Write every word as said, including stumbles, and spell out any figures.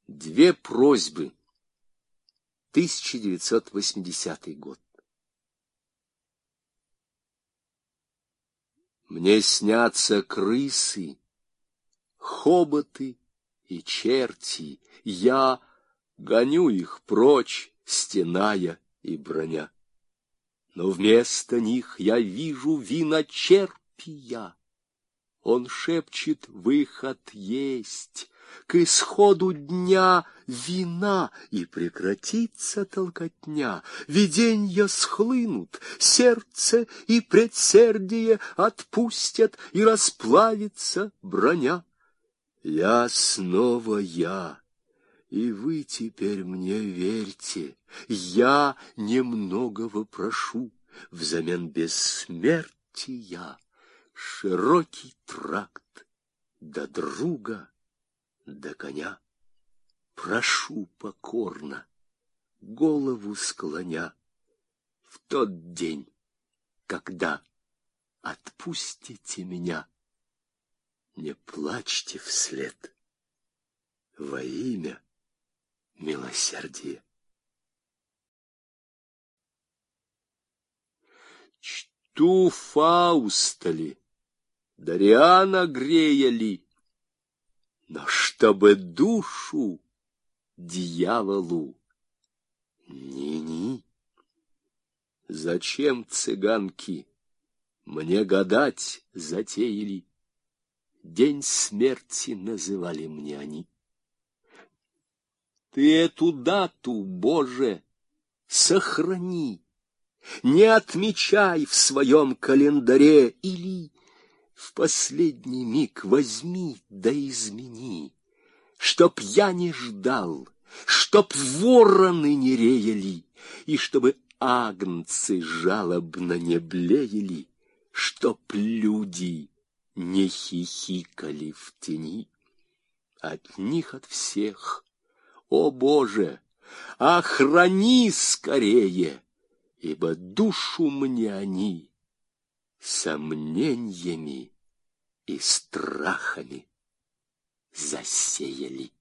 Две просьбы. тысяча девятьсот восьмидесятый год. Мне снятся крысы, хоботы и черти. Я гоню их прочь, стеная и броня. Но вместо них я вижу виночерпия. Он шепчет: выход есть. К исходу дня вина, и прекратится толкотня. Виденья схлынут, сердце и предсердие отпустят, и расплавится броня. Я снова я, и вы теперь мне верьте. Я немногого прошу взамен бессмертия. Широкий тракт до друга, до коня. Прошу покорно, голову склоня, в тот день, когда отпустите меня. Не плачьте вслед во имя милосердия. Чту Фауста ли, Дориана грея ли, но чтобы душу дьяволу ни-ни. Зачем цыганки мне гадать затеяли? День смерти называли мне они. Ты эту дату, Боже, сохрани, не отмечай в своем календаре, или в последний миг возьми да измени, чтоб я не ждал, чтоб вороны не реяли, и чтобы агнцы жалобно не блеяли, чтоб люди не хихикали в тени. От них, от всех, о Боже, охрани скорее, ибо душу мне они сомнениями и страхами засеяли.